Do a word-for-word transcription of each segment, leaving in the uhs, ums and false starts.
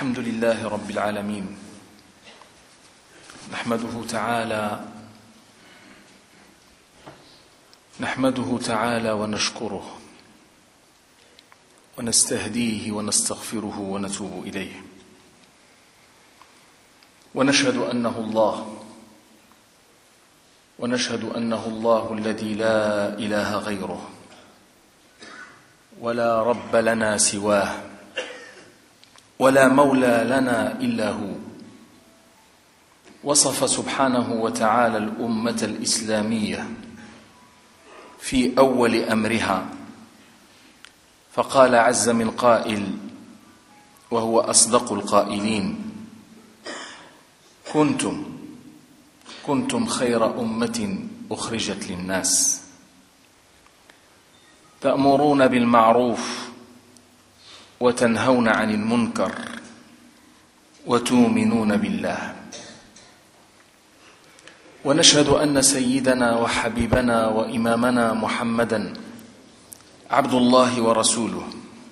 الحمد لله رب العالمين، نحمده تعالى نحمده تعالى ونشكره ونستهديه ونستغفره ونتوب إليه، ونشهد أنه الله ونشهد أنه الله الذي لا إله غيره ولا رب لنا سواه ولا مولى لنا إلا هو. وصف سبحانه وتعالى الأمة الإسلامية في أول أمرها فقال عز من قائل وهو أصدق القائلين: كنتم كنتم خير أمة أخرجت للناس تأمرون بالمعروف وتنهون عن المنكر وتؤمنون بالله. ونشهد أن سيدنا وحبيبنا وإمامنا محمدًا عبد الله ورسوله،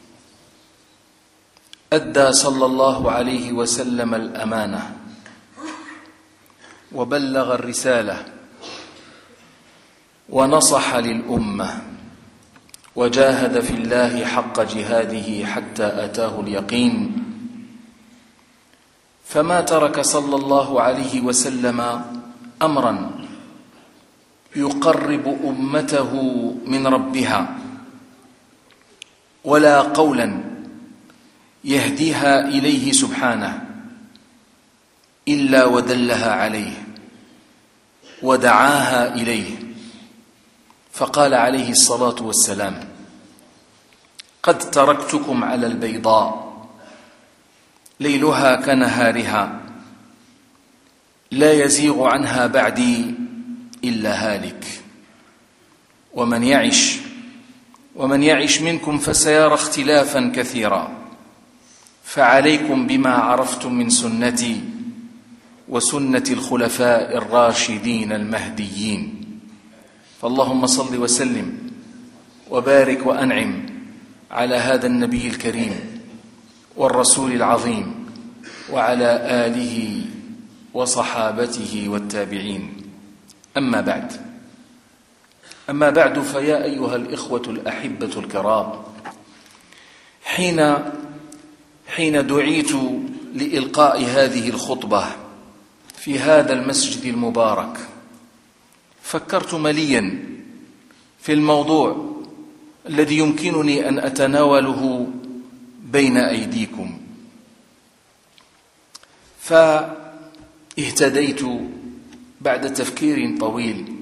أدى صلى الله عليه وسلم الأمانة وبلغ الرسالة ونصح للأمة وجاهد في الله حق جهاده حتى أتاه اليقين، فما ترك صلى الله عليه وسلم أمرا يقرب أمته من ربها ولا قولا يهديها إليه سبحانه إلا ودلها عليه ودعاها إليه، فقال عليه الصلاة والسلام: قد تركتكم على البيضاء ليلها كنهارها لا يزيغ عنها بعدي إلا هالك، ومن يعش ومن يعش منكم فسيرى اختلافا كثيرا، فعليكم بما عرفتم من سنتي وسنة الخلفاء الراشدين المهديين. فاللهم صل وسلم وبارك وأنعم على هذا النبي الكريم والرسول العظيم وعلى آله وصحابته والتابعين. أما بعد أما بعد فيا أيها الإخوة الأحبة الكرام، حين حين دعيت لإلقاء هذه الخطبة في هذا المسجد المبارك فكرت مليا في الموضوع الذي يمكنني أن أتناوله بين أيديكم، فاهتديت بعد تفكير طويل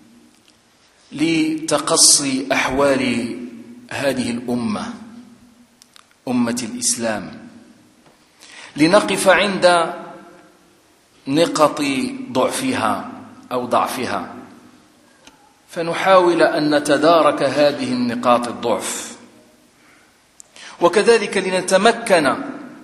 لتقصي أحوال هذه الأمة، أمة الإسلام، لنقف عند نقط ضعفها أو ضعفها، فنحاول أن نتدارك هذه النقاط الضعف، وكذلك لنتمكن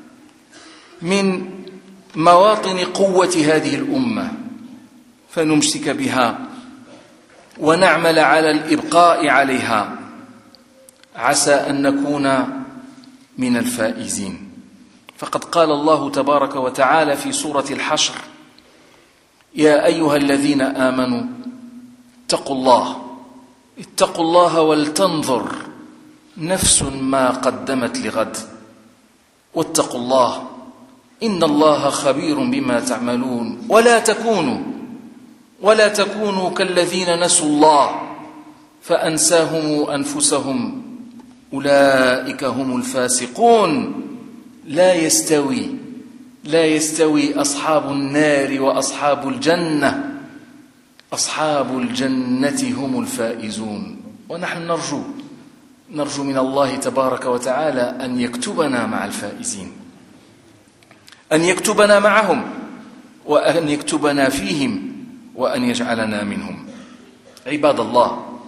من مواطن قوة هذه الأمة فنمسك بها ونعمل على الإبقاء عليها، عسى أن نكون من الفائزين. فقد قال الله تبارك وتعالى في سورة الحشر: يا أيها الذين آمنوا اتقوا الله اتقوا الله ولتنظر نفس ما قدمت لغد واتقوا الله إن الله خبير بما تعملون ولا تكونوا ولا تكونوا كالذين نسوا الله فأنساهم أنفسهم أولئك هم الفاسقون. لا يستوي لا يستوي أصحاب النار وأصحاب الجنة أصحاب الجنة هم الفائزون. ونحن نرجو نرجو من الله تبارك وتعالى أن يكتبنا مع الفائزين، أن يكتبنا معهم وأن يكتبنا فيهم وأن يجعلنا منهم. عباد الله،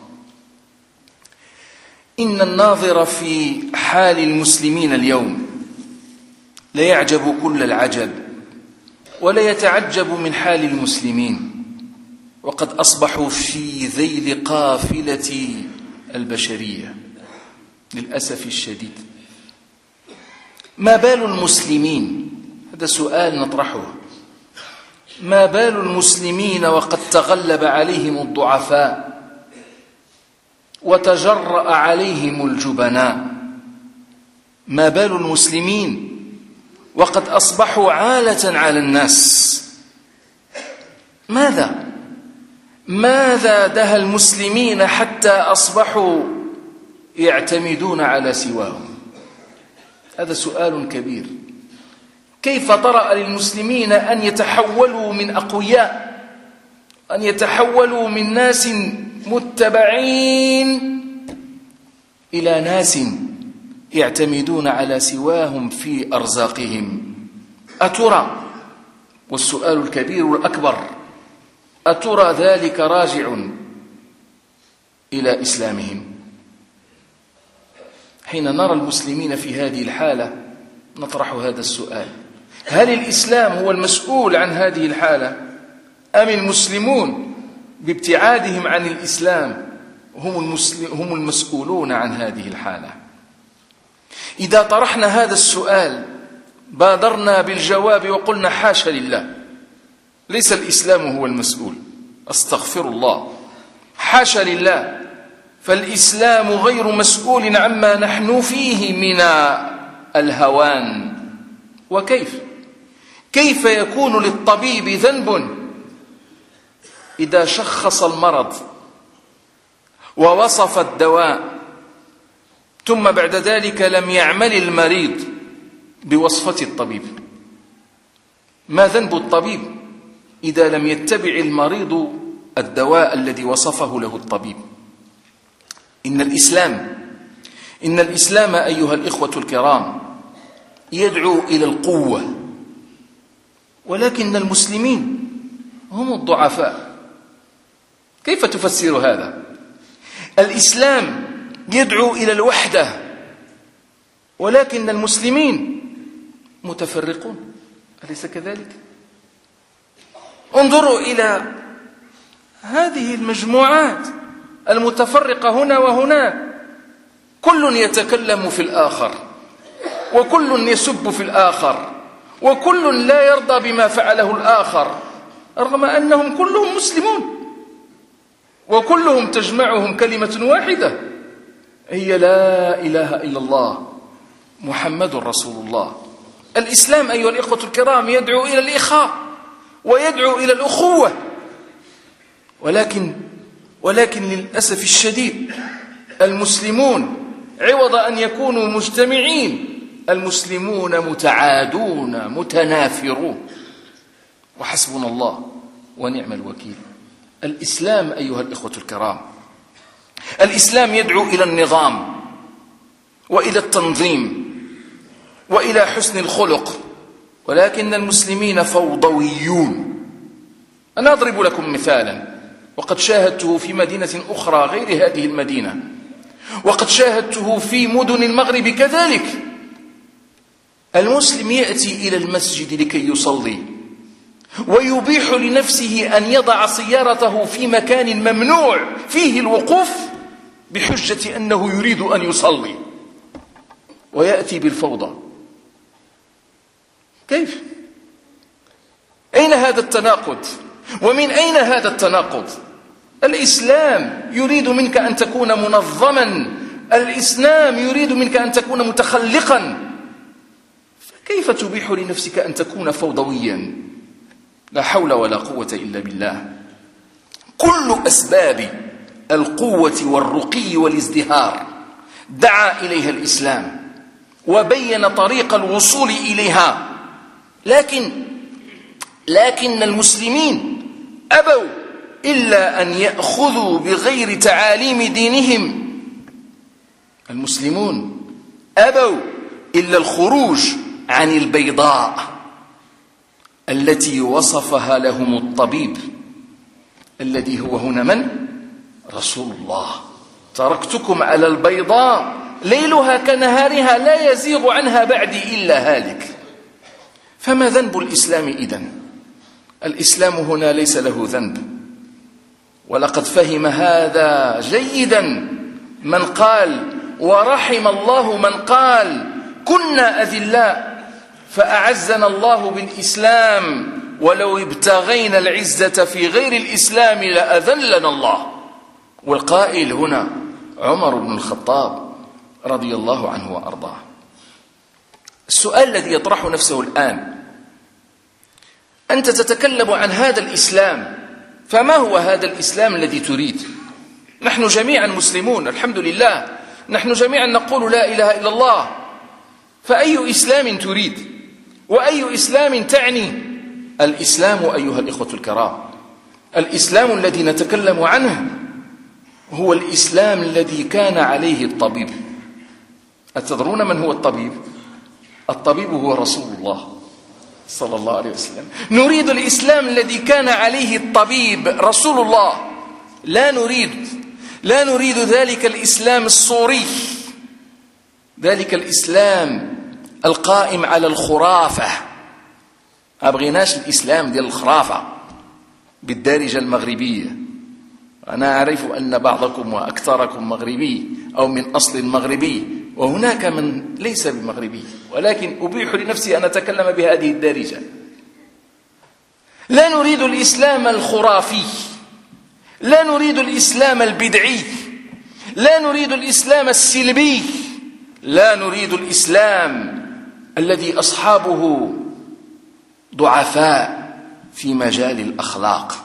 إن الناظر في حال المسلمين اليوم لا يعجب كل العجب ولا يتعجب من حال المسلمين، وقد أصبحوا في ذيل قافلة البشرية للأسف الشديد. ما بال المسلمين هذا سؤال نطرحه. ما بال المسلمين وقد تغلب عليهم الضعفاء وتجرأ عليهم الجبناء؟ ما بال المسلمين وقد أصبحوا عالة على الناس؟ ماذا ماذا دهى المسلمين حتى أصبحوا يعتمدون على سواهم؟ هذا سؤال كبير. كيف طرأ للمسلمين أن يتحولوا من أقوياء، أن يتحولوا من ناس متبعين إلى ناس يعتمدون على سواهم في أرزاقهم؟ أترى، والسؤال الكبير الأكبر، أترى ذلك راجع إلى إسلامهم؟ حين نرى المسلمين في هذه الحالة نطرح هذا السؤال: هل الإسلام هو المسؤول عن هذه الحالة، أم المسلمون بابتعادهم عن الإسلام هم, هم المسؤولون عن هذه الحالة؟ إذا طرحنا هذا السؤال بادرنا بالجواب وقلنا: حاشا لله، ليس الإسلام هو المسؤول، أستغفر الله، حاشا لله، فالإسلام غير مسؤول عما نحن فيه من الهوان. وكيف كيف يكون للطبيب ذنب إذا شخص المرض ووصف الدواء ثم بعد ذلك لم يعمل المريض بوصفة الطبيب؟ ما ذنب الطبيب إذا لم يتبع المريض الدواء الذي وصفه له الطبيب؟ إن الإسلام إن الإسلام أيها الإخوة الكرام يدعو إلى القوة، ولكن المسلمين هم الضعفاء. كيف تفسر هذا؟ الإسلام يدعو إلى الوحدة، ولكن المسلمين متفرقون، أليس كذلك؟ انظروا إلى هذه المجموعات المتفرقة هنا وهناك، كل يتكلم في الآخر، وكل يسب في الآخر، وكل لا يرضى بما فعله الآخر، رغم أنهم كلهم مسلمون وكلهم تجمعهم كلمة واحدة، هي لا إله إلا الله محمد رسول الله. الإسلام أيها الإخوة الكرام يدعو إلى الإخاء ويدعو إلى الأخوة، ولكن ولكن للأسف الشديد المسلمون عوض أن يكونوا مجتمعين، المسلمون متعادون متنافرون، وحسبنا الله ونعم الوكيل. الإسلام أيها الإخوة الكرام، الإسلام يدعو إلى النظام وإلى التنظيم وإلى حسن الخلق، ولكن المسلمين فوضويون. أنا أضرب لكم مثالا، وقد شاهدته في مدينة أخرى غير هذه المدينة، وقد شاهدته في مدن المغرب كذلك. المسلم يأتي إلى المسجد لكي يصلي، ويبيح لنفسه أن يضع سيارته في مكان ممنوع فيه الوقوف بحجة أنه يريد أن يصلي، ويأتي بالفوضى. كيف؟ أين هذا التناقض؟ ومن أين هذا التناقض؟ الإسلام يريد منك أن تكون منظما، الإسلام يريد منك أن تكون متخلقا، فكيف تبيح لنفسك أن تكون فوضويا؟ لا حول ولا قوة إلا بالله. كل أسباب القوة والرقي والازدهار دعا إليها الإسلام وبين طريق الوصول إليها، لكن لكن المسلمين أبوا إلا أن يأخذوا بغير تعاليم دينهم. المسلمون أبوا إلا الخروج عن البيضاء التي وصفها لهم الطبيب الذي هو هنا من؟ رسول الله. تركتكم على البيضاء ليلها كنهارها لا يزيغ عنها بعدي إلا هالك. فما ذنب الإسلام إذن؟ الإسلام هنا ليس له ذنب، ولقد فهم هذا جيدا من قال، ورحم الله من قال: كنا أذلاء فأعزنا الله بالإسلام، ولو ابتغينا العزة في غير الإسلام لأذلنا الله. والقائل هنا عمر بن الخطاب رضي الله عنه وأرضاه. السؤال الذي يطرح نفسه الآن: أنت تتكلم عن هذا الإسلام، فما هو هذا الإسلام الذي تريد؟ نحن جميعا مسلمون الحمد لله، نحن جميعا نقول لا إله إلا الله، فأي إسلام تريد؟ وأي إسلام تعني؟ الإسلام أيها الإخوة الكرام، الإسلام الذي نتكلم عنه هو الإسلام الذي كان عليه الطبيب. أتدرون من هو الطبيب؟ الطبيب هو رسول الله صلى الله عليه وسلم. نريد الإسلام الذي كان عليه الطبيب رسول الله، لا نريد لا نريد ذلك الإسلام الصوري، ذلك الإسلام القائم على الخرافة. أبغيناش الإسلام ديال الخرافة بالدارجة المغربية. أنا أعرف أن بعضكم وأكثركم مغربي أو من أصل مغربي، وهناك من ليس بمغربي، ولكن أبيح لنفسي أن أتكلم بهذه الدارجة. لا نريد الإسلام الخرافي، لا نريد الإسلام البدعي، لا نريد الإسلام السلبي، لا نريد الإسلام الذي أصحابه ضعفاء في مجال الأخلاق.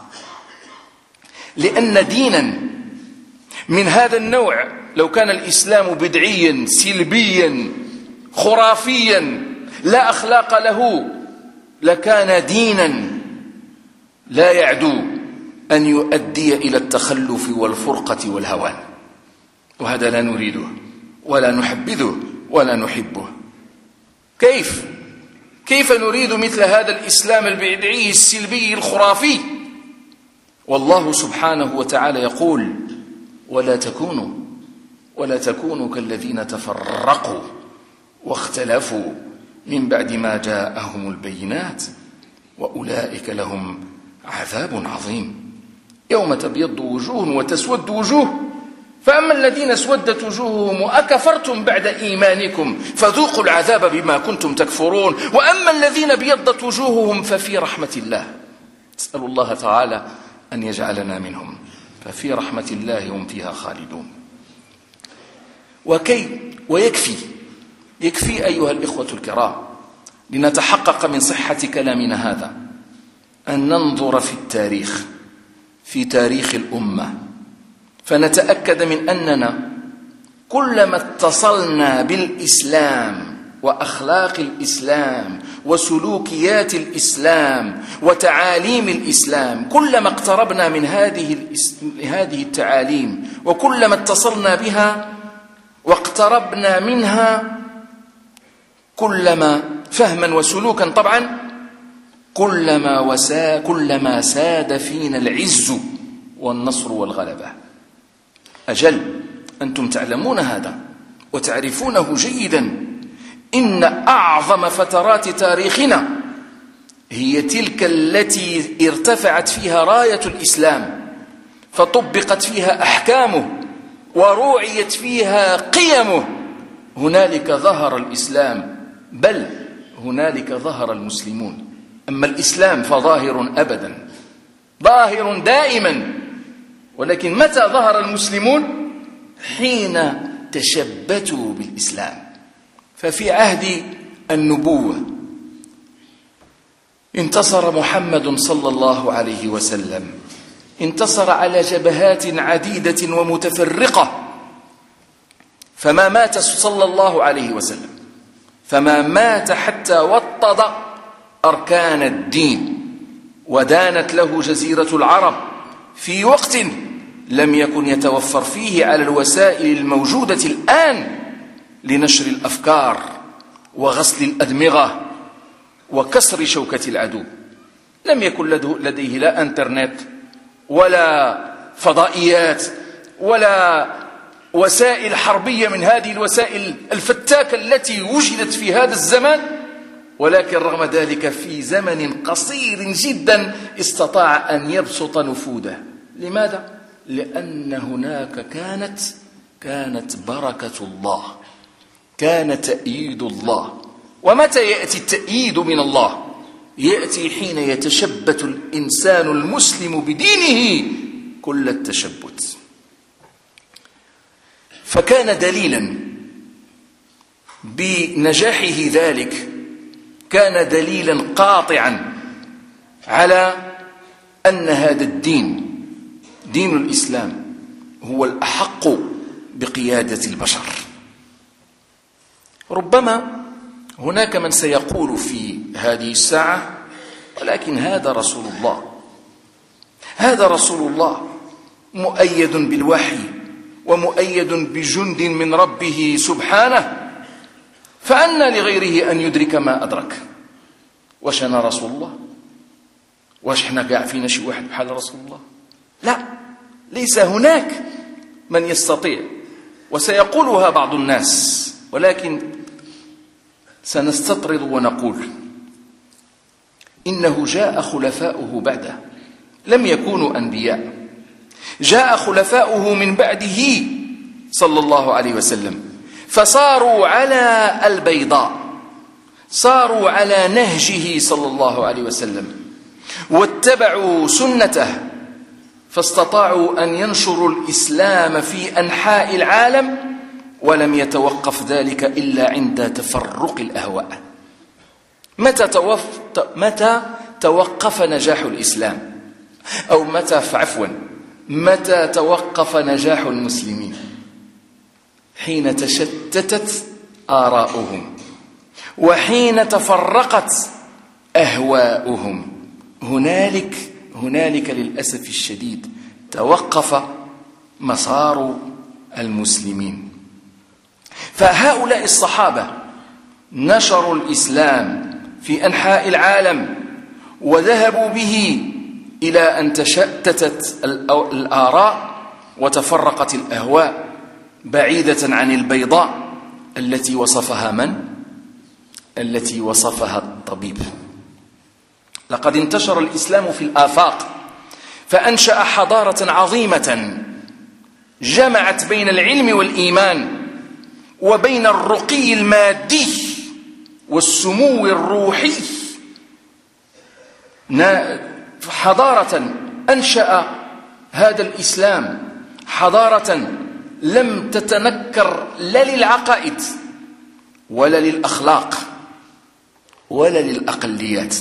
لأن دينا من هذا النوع لو كان الإسلام بدعيا سلبيا خرافيا لا أخلاق له لكان دينا لا يعدو أن يؤدي إلى التخلف والفرقة والهوان، وهذا لا نريده ولا نحبذه ولا نحبه. كيف كيف نريد مثل هذا الإسلام البدعي السلبي الخرافي؟ والله سبحانه وتعالى يقول: ولا تكونوا ولا تكونوا كالذين تفرقوا واختلفوا من بعد ما جاءهم البينات وأولئك لهم عذاب عظيم. يوم تبيض وجوه وتسود وجوه، فأما الذين اسودت وجوههم وأكفرتم بعد إيمانكم فذوقوا العذاب بما كنتم تكفرون، وأما الذين ابيضت وجوههم ففي رحمة الله. نسأل الله تعالى أن يجعلنا منهم، ففي رحمة الله هم فيها خالدون. وكي ويكفي يكفي أيها الإخوة الكرام لنتحقق من صحة كلامنا هذا أن ننظر في التاريخ في تاريخ الأمة، فنتأكد من أننا كلما اتصلنا بالإسلام وأخلاق الإسلام وسلوكيات الإسلام وتعاليم الإسلام، كلما اقتربنا من هذه هذه التعاليم وكلما اتصلنا بها واقتربنا منها كلما فهما وسلوكا طبعا كلما وسا كلما ساد فينا العز والنصر والغلبة. أجل أنتم تعلمون هذا وتعرفونه جيدا، إن أعظم فترات تاريخنا هي تلك التي ارتفعت فيها راية الإسلام، فطبقت فيها أحكامه وروعيت فيها قيمه. هنالك ظهر الإسلام، بل هنالك ظهر المسلمون. أما الإسلام فظاهر أبدا، ظاهر دائما، ولكن متى ظهر المسلمون؟ حين تشبتوا بالإسلام. ففي عهد النبوة انتصر محمد صلى الله عليه وسلم، انتصر على جبهات عديدة ومتفرقة، فما مات صلى الله عليه وسلم، فما مات حتى وطد أركان الدين، ودانت له جزيرة العرب في وقت لم يكن يتوفر فيه على الوسائل الموجودة الآن لنشر الأفكار وغسل الأدمغة وكسر شوكة العدو. لم يكن لديه لا انترنت ولا فضائيات ولا وسائل حربية من هذه الوسائل الفتاكة التي وجدت في هذا الزمان، ولكن رغم ذلك في زمن قصير جدا استطاع أن يبسط نفوذه. لماذا؟ لأن هناك كانت كانت بركة الله، كان تأييد الله ومتى يأتي التأييد من الله؟ يأتي حين يتشبت الإنسان المسلم بدينه كل التشبت. فكان دليلا بنجاحه ذلك، كان دليلا قاطعا على أن هذا الدين، دين الإسلام، هو الأحق بقيادة البشر. ربما هناك من سيقول في هذه الساعة: ولكن هذا رسول الله، هذا رسول الله مؤيد بالوحي ومؤيد بجند من ربه سبحانه، فأنى لغيره أن يدرك ما أدرك. واش أنا رسول الله؟ واش احنا قاع فينا شي واحد بحال رسول الله؟ لا، ليس هناك من يستطيع، وسيقولها بعض الناس، ولكن سنستطرد ونقول إنه جاء خلفاؤه بعده، لم يكونوا أنبياء، جاء خلفاؤه من بعده صلى الله عليه وسلم، فصاروا على البيضاء، صاروا على نهجه صلى الله عليه وسلم، واتبعوا سنته، فاستطاعوا أن ينشروا الإسلام في أنحاء العالم، ولم يتوقف ذلك إلا عند تفرق الأهواء. متى, توف... متى توقف نجاح الإسلام؟ أو متى عفوا متى توقف نجاح المسلمين؟ حين تشتتت آراؤهم وحين تفرقت أهواؤهم، هنالك هنالك للأسف الشديد توقف مسار المسلمين. فهؤلاء الصحابة نشروا الإسلام في أنحاء العالم، وذهبوا به إلى أن تشتتت الآراء وتفرقت الأهواء بعيدة عن البيضاء التي وصفها من؟ التي وصفها الطبيب. لقد انتشر الإسلام في الآفاق، فأنشأ حضارة عظيمة جمعت بين العلم والإيمان، وبين الرقي المادي والسمو الروحي. حضارة أنشأ هذا الإسلام، حضارة لم تتنكر لا للعقائد ولا للأخلاق ولا للأقليات،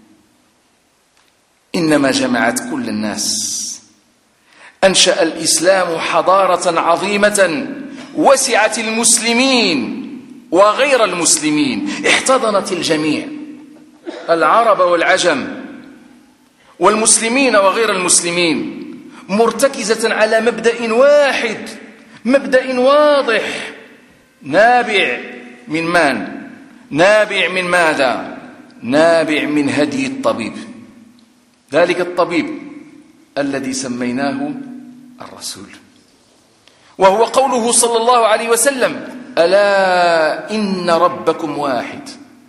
إنما جمعت كل الناس. أنشأ الإسلام حضارة عظيمة وسعت المسلمين وغير المسلمين، احتضنت الجميع، العرب والعجم والمسلمين وغير المسلمين، مرتكزة على مبدأ واحد، مبدأ واضح، نابع من من؟ نابع من ماذا؟ نابع من هدي الطبيب، ذلك الطبيب الذي سميناه الرسول، وهو قوله صلى الله عليه وسلم: ألا إن ربكم واحد.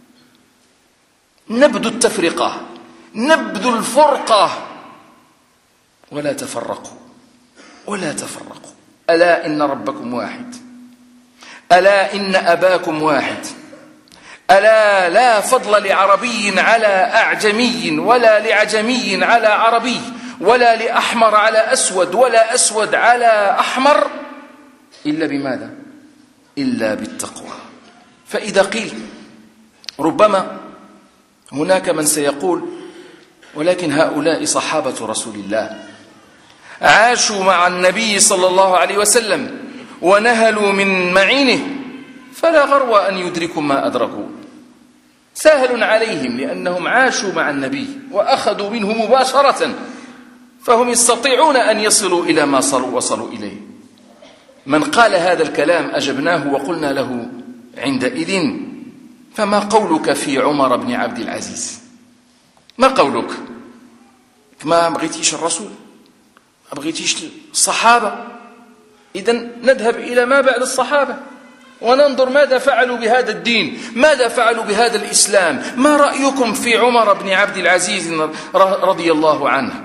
نبذوا التفرقة، نبذوا الفرقة، ولا تفرقوا ولا تفرقوا. ألا إن ربكم واحد، ألا إن أباكم واحد، ألا لا فضل لعربي على أعجمي، ولا لعجمي على عربي، ولا لأحمر على أسود، ولا أسود على أحمر، إلا بماذا؟ إلا بالتقوى. فإذا قيل، ربما هناك من سيقول: ولكن هؤلاء صحابة رسول الله عاشوا مع النبي صلى الله عليه وسلم ونهلوا من معينه، فلا غرو أن يدركوا ما أدركوا، سهل عليهم لأنهم عاشوا مع النبي وأخذوا منه مباشرة، فهم يستطيعون أن يصلوا إلى ما صلوا وصلوا إليه. من قال هذا الكلام أجبناه وقلنا له عندئذ: فما قولك في عمر بن عبد العزيز؟ ما قولك؟ ما بغيتيش الرسول، ما بغيتيش الصحابة، إذن نذهب إلى ما بعد الصحابة وننظر ماذا فعلوا بهذا الدين، ماذا فعلوا بهذا الإسلام. ما رأيكم في عمر بن عبد العزيز رضي الله عنه؟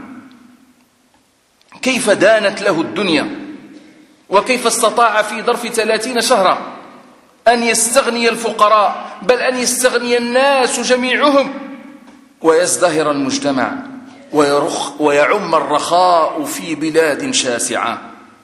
كيف دانت له الدنيا، وكيف استطاع في ظرف ثلاثين شهرا أن يستغني الفقراء، بل أن يستغني الناس جميعهم، ويزدهر المجتمع ويرخ ويعم الرخاء في بلاد شاسعة.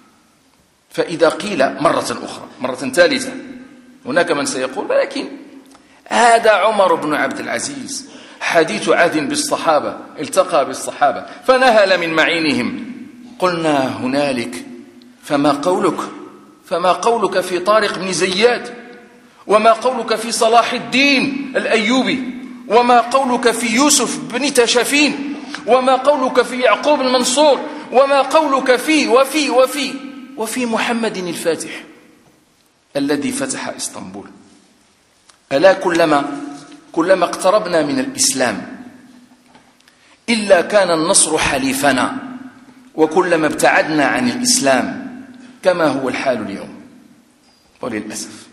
فإذا قيل مرة أخرى مرة ثالثة، هناك من سيقول ولكن هذا عمر بن عبد العزيز حديث عهد بالصحابة، التقى بالصحابة فنهل من معينهم. قلنا هنالك فما قولك فما قولك في طارق بن زياد، وما قولك في صلاح الدين الأيوبي، وما قولك في يوسف بن تشافين، وما قولك في يعقوب المنصور، وما قولك في وفي وفي وفي محمد الفاتح الذي فتح إسطنبول. ألا كلما كلما اقتربنا من الإسلام إلا كان النصر حليفنا، وكلما ابتعدنا عن الإسلام كما هو الحال اليوم وللأسف.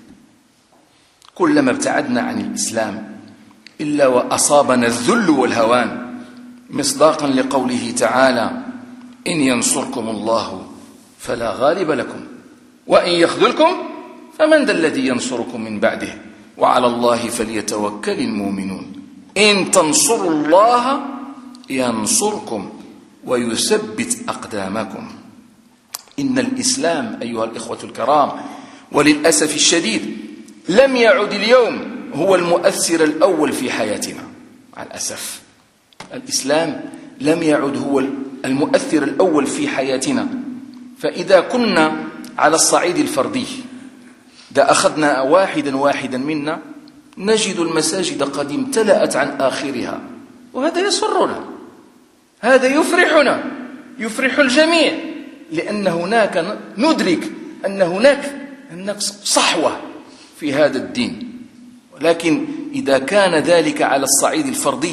كلما ابتعدنا عن الإسلام إلا وأصابنا الذل والهوان، مصداقا لقوله تعالى: إن ينصركم الله فلا غالب لكم وإن يخذلكم فمن ذا الذي ينصركم من بعده وعلى الله فليتوكل المؤمنون. إن تنصروا الله ينصركم ويثبت أقدامكم. إن الإسلام أيها الإخوة الكرام وللأسف الشديد لم يعد اليوم هو المؤثر الأول في حياتنا. مع الأسف الإسلام لم يعد هو المؤثر الأول في حياتنا. فإذا كنا على الصعيد الفردي، إذا أخذنا واحدا واحدا منا نجد المساجد قد امتلأت عن آخرها، وهذا يسرنا، هذا يفرحنا، يفرح الجميع، لأن هناك ندرك أن هناك هناك صحوة في هذا الدين. ولكن إذا كان ذلك على الصعيد الفردي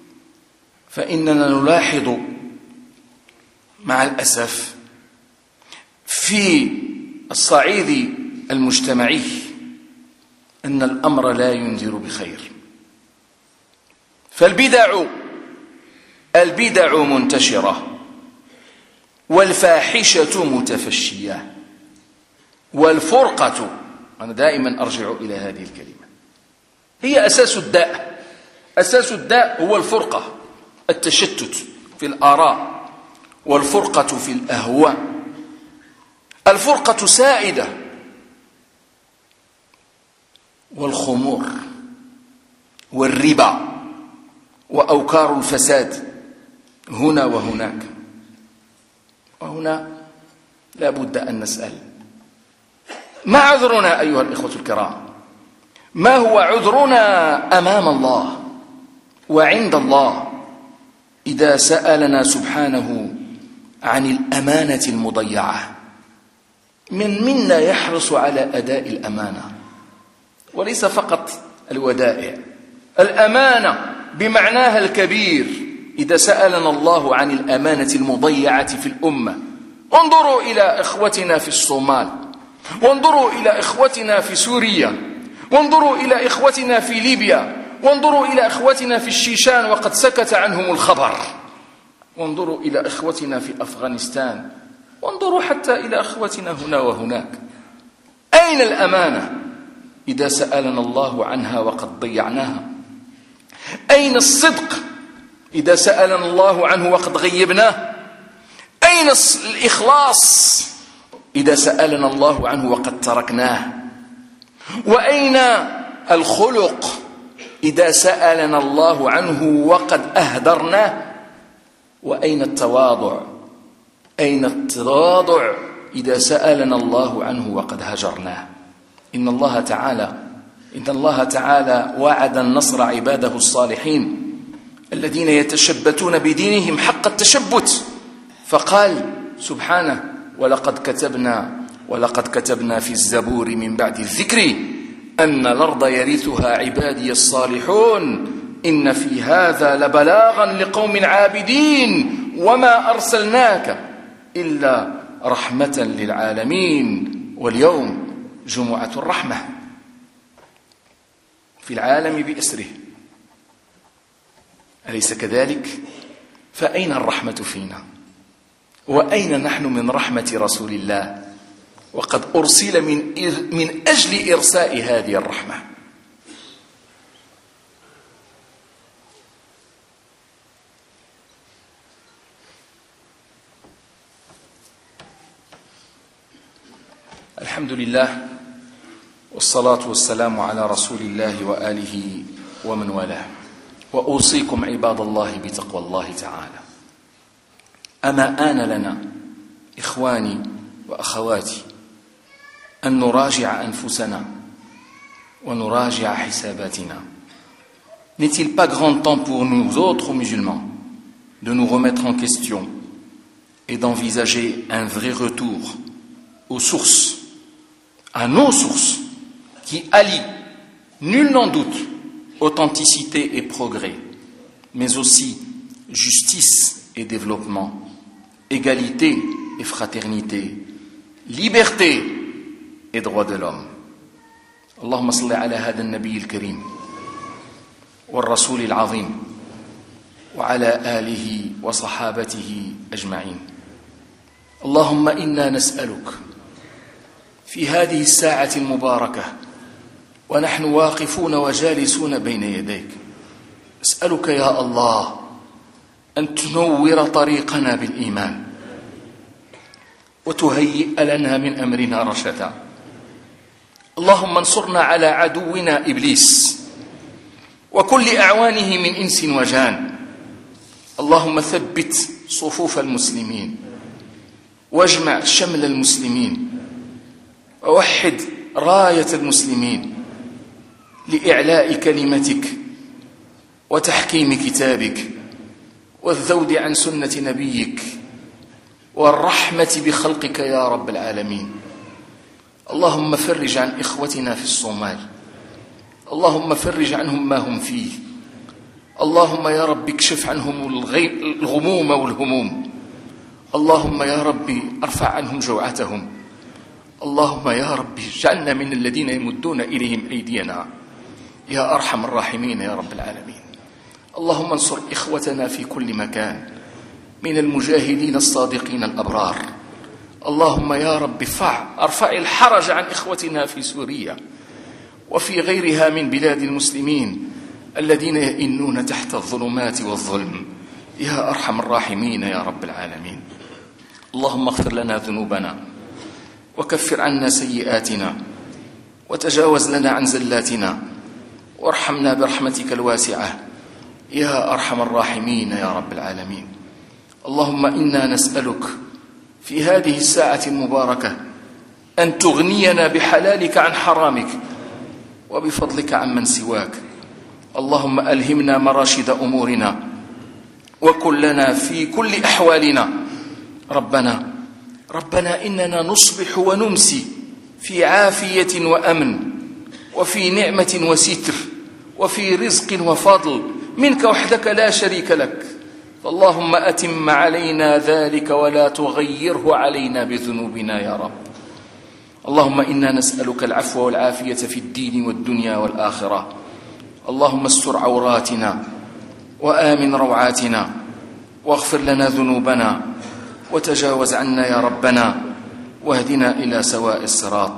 فإننا نلاحظ مع الأسف في الصعيد المجتمعي أن الأمر لا ينذر بخير. فالبدع البدع منتشرة، والفاحشة متفشية، والفرقة، أنا دائما أرجع إلى هذه الكلمة، هي أساس الداء. أساس الداء هو الفرقة، التشتت في الآراء، والفرقة في الأهواء. الفرقة سائدة، والخمور والربا وأوكار الفساد هنا وهناك. وهنا لا بد أن نسأل: ما عذرنا أيها الإخوة الكرام؟ ما هو عذرنا أمام الله وعند الله إذا سألنا سبحانه عن الأمانة المضيعة؟ من منا يحرص على أداء الأمانة، وليس فقط الودائع، الأمانة بمعناها الكبير. إذا سألنا الله عن الأمانة المضيعة في الأمة، انظروا إلى إخوتنا في الصومال، وانظروا إلى إخوتنا في سوريا، وانظروا إلى إخوتنا في ليبيا، وانظروا إلى إخوتنا في الشيشان وقد سكت عنهم الخبر، وانظروا إلى إخوتنا في أفغانستان، وانظروا حتى إلى إخوتنا هنا وهناك. أين الأمانة إذا سألنا الله عنها وقد ضيعناها؟ أين الصدق إذا سألنا الله عنه وقد غيبناه؟ أين الإخلاص إذا سألنا الله عنه وقد تركناه؟ وأين الخلق إذا سألنا الله عنه وقد أهدرناه؟ وأين التواضع؟ أين التواضع إذا سألنا الله عنه وقد هجرناه؟ إن الله تعالى إن الله تعالى وعد النصر عباده الصالحين الذين يتشبتون بدينهم حق التشبت، فقال سبحانه: ولقد كتبنا ولقد كتبنا في الزبور من بعد الذكر أن الأرض يرثها عبادي الصالحون إن في هذا لبلاغا لقوم عابدين وما أرسلناك إلا رحمة للعالمين واليوم جمعة الرحمة في العالم بأسره، أليس كذلك؟ فأين الرحمة فينا؟ وأين نحن من رحمة رسول الله وقد أرسل من, من أجل إرساء هذه الرحمة. الحمد لله والصلاة والسلام على رسول الله وآله ومن والاه، وأوصيكم عباد الله بتقوى الله تعالى. أما آن لنا إخواني وأخواتي أن نراجع أنفسنا ونراجع حساباتنا. N'est-il pas grand temps pour nous autres musulmans de nous remettre en question et d'envisager un vrai retour aux sources, à nos sources, qui allient, nul n'en doute, authenticité et progrès, mais aussi justice et développement, égalité et fraternité, liberté et droits de l'homme. اللهم صل على هذا النبي الكريم والرسول العظيم وعلى آله وصحابته أجمعين. اللهم إنا نسألك في هذه الساعة المباركة ونحن واقفون وجالسون بين يديك، أسألك يا الله أن تنور طريقنا بالإيمان وتهيئ لنا من أمرنا رشدا. اللهم انصرنا على عدونا إبليس وكل أعوانه من إنس وجان. اللهم ثبت صفوف المسلمين واجمع شمل المسلمين ووحد راية المسلمين لإعلاء كلمتك وتحكيم كتابك والذود عن سنة نبيك والرحمة بخلقك يا رب العالمين. اللهم فرج عن إخوتنا في الصومال، اللهم فرج عنهم ما هم فيه، اللهم يا رب اكشف عنهم الغموم والهموم، اللهم يا رب ارفع عنهم جوعتهم، اللهم يا رب اجعلنا من الذين يمدون إليهم أيدينا يا أرحم الراحمين يا رب العالمين. اللهم انصر إخوتنا في كل مكان من المجاهدين الصادقين الأبرار. اللهم يا رب ارفع ارفع الحرج عن إخوتنا في سوريا وفي غيرها من بلاد المسلمين الذين يئنون تحت الظلمات والظلم يا أرحم الراحمين يا رب العالمين. اللهم اغفر لنا ذنوبنا وكفر عنا سيئاتنا وتجاوز لنا عن زلاتنا وارحمنا برحمتك الواسعة يا أرحم الراحمين يا رب العالمين. اللهم إنا نسألك في هذه الساعة المباركة أن تغنينا بحلالك عن حرامك وبفضلك عمن سواك. اللهم ألهمنا مراشد أمورنا وكن لنا في كل أحوالنا. ربنا ربنا إننا نصبح ونمسي في عافية وأمن وفي نعمة وستر وفي رزق وفضل منك وحدك لا شريك لك، فاللهم أتم علينا ذلك ولا تغيره علينا بذنوبنا يا رب. اللهم إنا نسألك العفو والعافية في الدين والدنيا والآخرة. اللهم استر عوراتنا وآمن روعاتنا واغفر لنا ذنوبنا وتجاوز عنا يا ربنا واهدنا إلى سواء الصراط.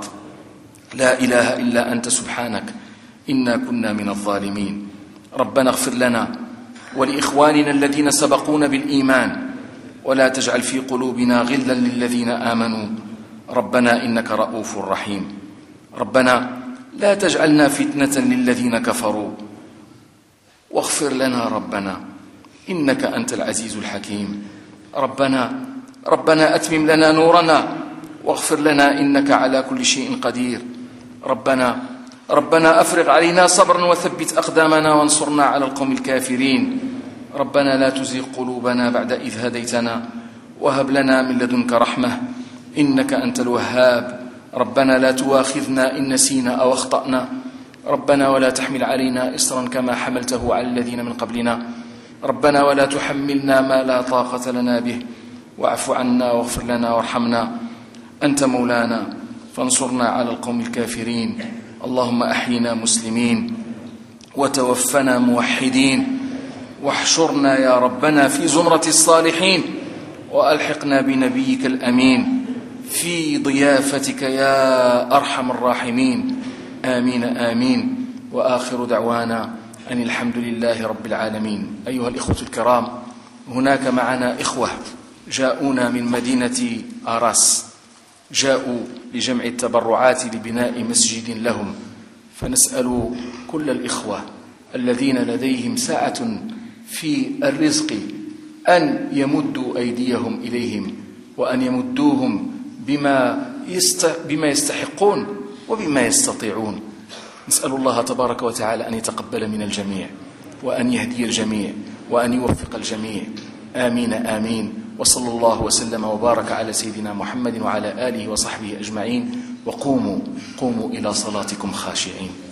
لا إله إلا أنت سبحانك إنا كنا من الظالمين. ربنا اغفر لنا ولإخواننا الذين سبقونا بالإيمان ولا تجعل في قلوبنا غلا للذين آمنوا ربنا إنك رؤوف رحيم. ربنا لا تجعلنا فتنة للذين كفروا واغفر لنا ربنا إنك أنت العزيز الحكيم. ربنا ربنا أتمم لنا نورنا واغفر لنا إنك على كل شيء قدير. ربنا ربنا أفرغ علينا صبرا وثبت أقدامنا وانصرنا على القوم الكافرين. ربنا لا تزغ قلوبنا بعد إذ هديتنا وهب لنا من لدنك رحمة إنك أنت الوهاب. ربنا لا تواخذنا إن نسينا أو أخطأنا. ربنا ولا تحمل علينا إصرا كما حملته على الذين من قبلنا. ربنا ولا تحملنا ما لا طاقة لنا به واعف عنا واغفر لنا وارحمنا أنت مولانا فانصرنا على القوم الكافرين. اللهم أحينا مسلمين وتوفنا موحدين واحشرنا يا ربنا في زمرة الصالحين وألحقنا بنبيك الأمين في ضيافتك يا أرحم الراحمين. آمين آمين. وآخر دعوانا أن الحمد لله رب العالمين. أيها الإخوة الكرام، هناك معنا إخوة جاءونا من مدينة آراس، جاءوا لجمع التبرعات لبناء مسجد لهم، فنسأل كل الإخوة الذين لديهم سعة في الرزق أن يمدوا أيديهم إليهم، وأن يمدوهم بما بما يستحقون وبما يستطيعون. نسأل الله تبارك وتعالى أن يتقبل من الجميع، وأن يهدي الجميع، وأن يوفق الجميع. آمين آمين. وصلى الله وسلم وبارك على سيدنا محمد وعلى آله وصحبه أجمعين. وقوموا قوموا إلى صلاتكم خاشعين.